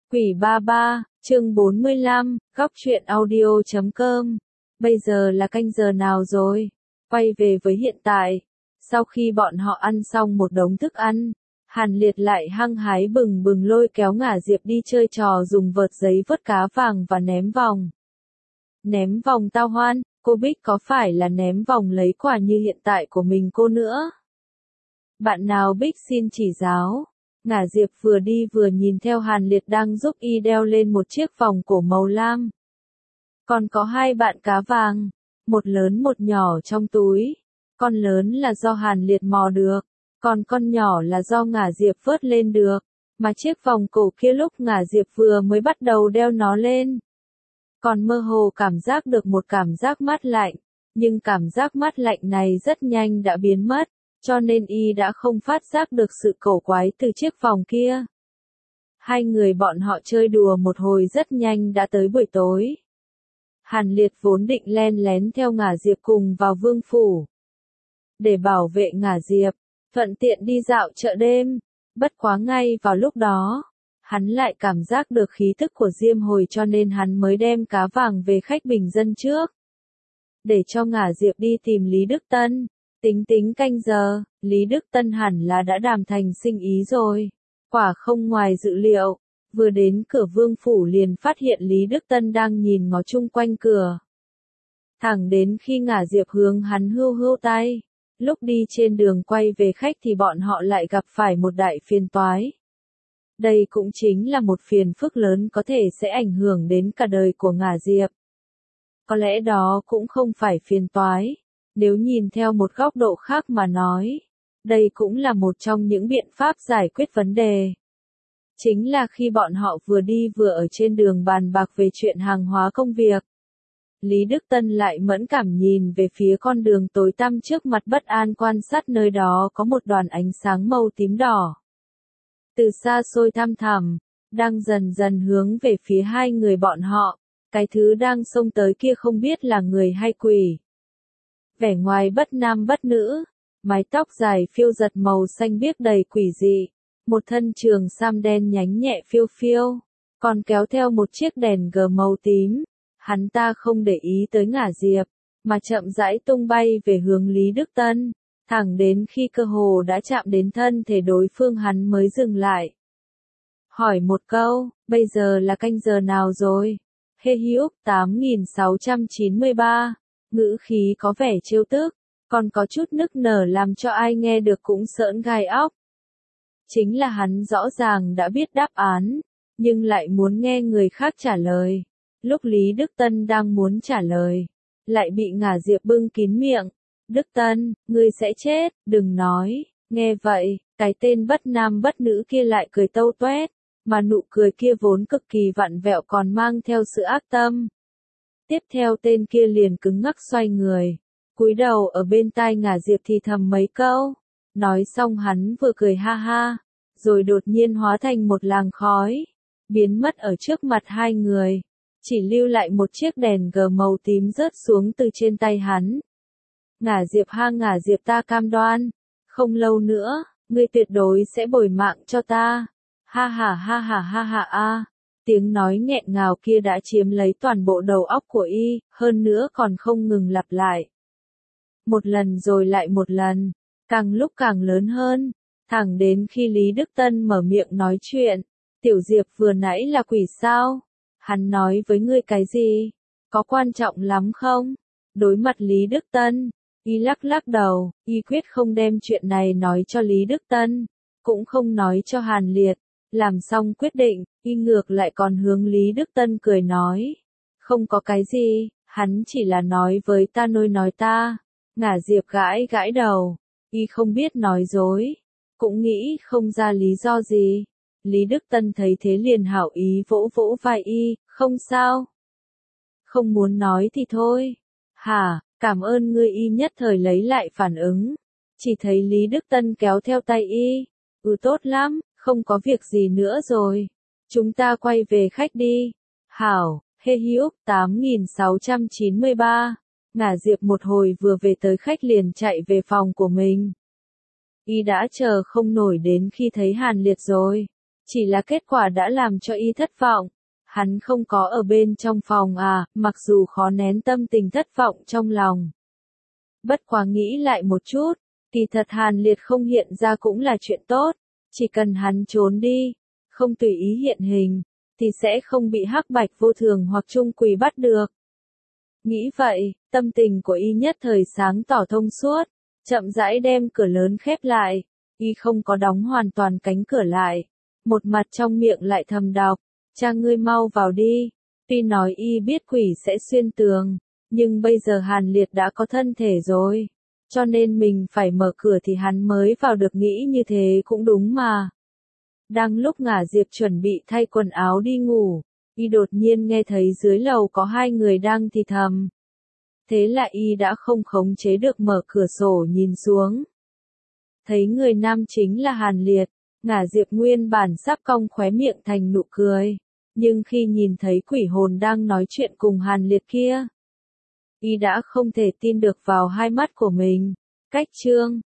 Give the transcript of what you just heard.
Quỷ ba ba, chương 45, góc truyện audio.com. Bây giờ là canh giờ nào rồi? Quay về với hiện tại. Sau khi bọn họ ăn xong một đống thức ăn, Hàn Liệt lại hăng hái bừng bừng lôi kéo Ngả Diệp đi chơi trò dùng vợt giấy vớt cá vàng và ném vòng. Ném vòng tao hoan, cô Bích có phải là ném vòng lấy quả như hiện tại của mình cô nữa? Bạn nào Bích xin chỉ giáo. Ngả Diệp vừa đi vừa nhìn theo Hàn Liệt đang giúp y đeo lên một chiếc vòng cổ màu lam. Còn có hai bạn cá vàng, một lớn một nhỏ trong túi. Con lớn là do Hàn Liệt mò được, còn con nhỏ là do Ngả Diệp vớt lên được. Mà chiếc vòng cổ kia lúc Ngả Diệp vừa mới bắt đầu đeo nó lên, còn mơ hồ cảm giác được một cảm giác mát lạnh, nhưng cảm giác mát lạnh này rất nhanh đã biến mất. Cho nên y đã không phát giác được sự cổ quái từ chiếc vòng kia. Hai người bọn họ chơi đùa một hồi rất nhanh đã tới buổi tối. Hàn Liệt vốn định len lén theo Ngả Diệp cùng vào vương phủ, để bảo vệ Ngả Diệp, thuận tiện đi dạo chợ đêm. Bất quá ngay vào lúc đó, hắn lại cảm giác được khí tức của Diêm Hồi cho nên hắn mới đem cá vàng về khách bình dân trước. Để cho Ngả Diệp đi tìm Lý Đức Tân. Tính canh giờ, Lý Đức Tân hẳn là đã đàm thành sinh ý rồi. Quả không ngoài dự liệu, vừa đến cửa vương phủ liền phát hiện Lý Đức Tân đang nhìn ngó chung quanh cửa. Thẳng đến khi Ngả Diệp hướng hắn hưu tay. Lúc đi trên đường quay về khách thì bọn họ lại gặp phải một đại phiền toái. Đây cũng chính là một phiền phức lớn có thể sẽ ảnh hưởng đến cả đời của Ngả Diệp. Có lẽ đó cũng không phải phiền toái. Nếu nhìn theo một góc độ khác mà nói, đây cũng là một trong những biện pháp giải quyết vấn đề. Chính là khi bọn họ vừa đi vừa ở trên đường bàn bạc về chuyện hàng hóa công việc. Lý Đức Tân lại mẫn cảm nhìn về phía con đường tối tăm trước mặt bất an quan sát nơi đó có một đoàn ánh sáng màu tím đỏ. Từ xa xôi thăm thẳm, đang dần dần hướng về phía hai người bọn họ, cái thứ đang xông tới kia không biết là người hay quỷ. Vẻ ngoài bất nam bất nữ, mái tóc dài phiêu giật màu xanh biếc đầy quỷ dị, một thân trường sam đen nhánh nhẹ phiêu phiêu, còn kéo theo một chiếc đèn gờ màu tím. Hắn ta không để ý tới Ngả Diệp, mà chậm rãi tung bay về hướng Lý Đức Tân, thẳng đến khi cơ hồ đã chạm đến thân thể đối phương hắn mới dừng lại. Hỏi một câu, bây giờ là canh giờ nào rồi? Hê Hữu 8693. Ngữ khí có vẻ trêu tức, còn có chút nức nở làm cho ai nghe được cũng sởn gai óc. Chính là hắn rõ ràng đã biết đáp án, nhưng lại muốn nghe người khác trả lời. Lúc Lý Đức Tân đang muốn trả lời, lại bị Ngả Diệp bưng kín miệng. Đức Tân, ngươi sẽ chết, đừng nói. Nghe vậy, cái tên bất nam bất nữ kia lại cười tâu toét, mà nụ cười kia vốn cực kỳ vặn vẹo còn mang theo sự ác tâm. Tiếp theo tên kia liền cứng ngắc xoay người, cúi đầu ở bên tai Ngả Diệp thì thầm mấy câu. Nói xong hắn vừa cười ha ha, rồi đột nhiên hóa thành một làn khói, biến mất ở trước mặt hai người, chỉ lưu lại một chiếc đèn gờ màu tím rớt xuống từ trên tay hắn. Ngả Diệp ha, Ngả Diệp, ta cam đoan, không lâu nữa, ngươi tuyệt đối sẽ bồi mạng cho ta. Ha ha ha ha ha ha a. Tiếng nói nghẹn ngào kia đã chiếm lấy toàn bộ đầu óc của y, hơn nữa còn không ngừng lặp lại. Một lần rồi lại một lần, càng lúc càng lớn hơn, thẳng đến khi Lý Đức Tân mở miệng nói chuyện. Tiểu Diệp vừa nãy là quỷ sao? Hắn nói với ngươi cái gì? Có quan trọng lắm không? Đối mặt Lý Đức Tân, y lắc đầu, y quyết không đem chuyện này nói cho Lý Đức Tân, cũng không nói cho Hàn Liệt. Làm xong quyết định, y ngược lại còn hướng Lý Đức Tân cười nói. Không có cái gì, hắn chỉ là nói với ta nói ta. Ngả Diệp gãi đầu, y không biết nói dối, cũng nghĩ không ra lý do gì. Lý Đức Tân thấy thế liền hảo ý vỗ vai y, không sao. Không muốn nói thì thôi. Hả, cảm ơn ngươi, y nhất thời lấy lại phản ứng. Chỉ thấy Lý Đức Tân kéo theo tay y. Tốt lắm. Không có việc gì nữa rồi. Chúng ta quay về khách đi. Hảo, Hê Hữu 8693. Ngả Diệp một hồi vừa về tới khách liền chạy về phòng của mình. Y đã chờ không nổi đến khi thấy Hàn Liệt rồi. Chỉ là kết quả đã làm cho y thất vọng. Hắn không có ở bên trong phòng à, mặc dù khó nén tâm tình thất vọng trong lòng. Bất quá nghĩ lại một chút, kỳ thật Hàn Liệt không hiện ra cũng là chuyện tốt. Chỉ cần hắn trốn đi, không tùy ý hiện hình, thì sẽ không bị Hắc Bạch Vô Thường hoặc Trung Quỷ bắt được. Nghĩ vậy, tâm tình của y nhất thời sáng tỏ thông suốt, chậm rãi đem cửa lớn khép lại, y không có đóng hoàn toàn cánh cửa lại, một mặt trong miệng lại thầm đọc, cha ngươi mau vào đi, tuy nói y biết quỷ sẽ xuyên tường, nhưng bây giờ Hàn Liệt đã có thân thể rồi, cho nên mình phải mở cửa thì hắn mới vào được, nghĩ như thế cũng đúng mà. Đang lúc Ngả Diệp chuẩn bị thay quần áo đi ngủ, y đột nhiên nghe thấy dưới lầu có hai người đang thì thầm. Thế là y đã không khống chế được mở cửa sổ nhìn xuống. Thấy người nam chính là Hàn Liệt, Ngả Diệp nguyên bản sắp cong khóe miệng thành nụ cười, nhưng khi nhìn thấy quỷ hồn đang nói chuyện cùng Hàn Liệt kia, y đã không thể tin được vào hai mắt của mình. Cách chương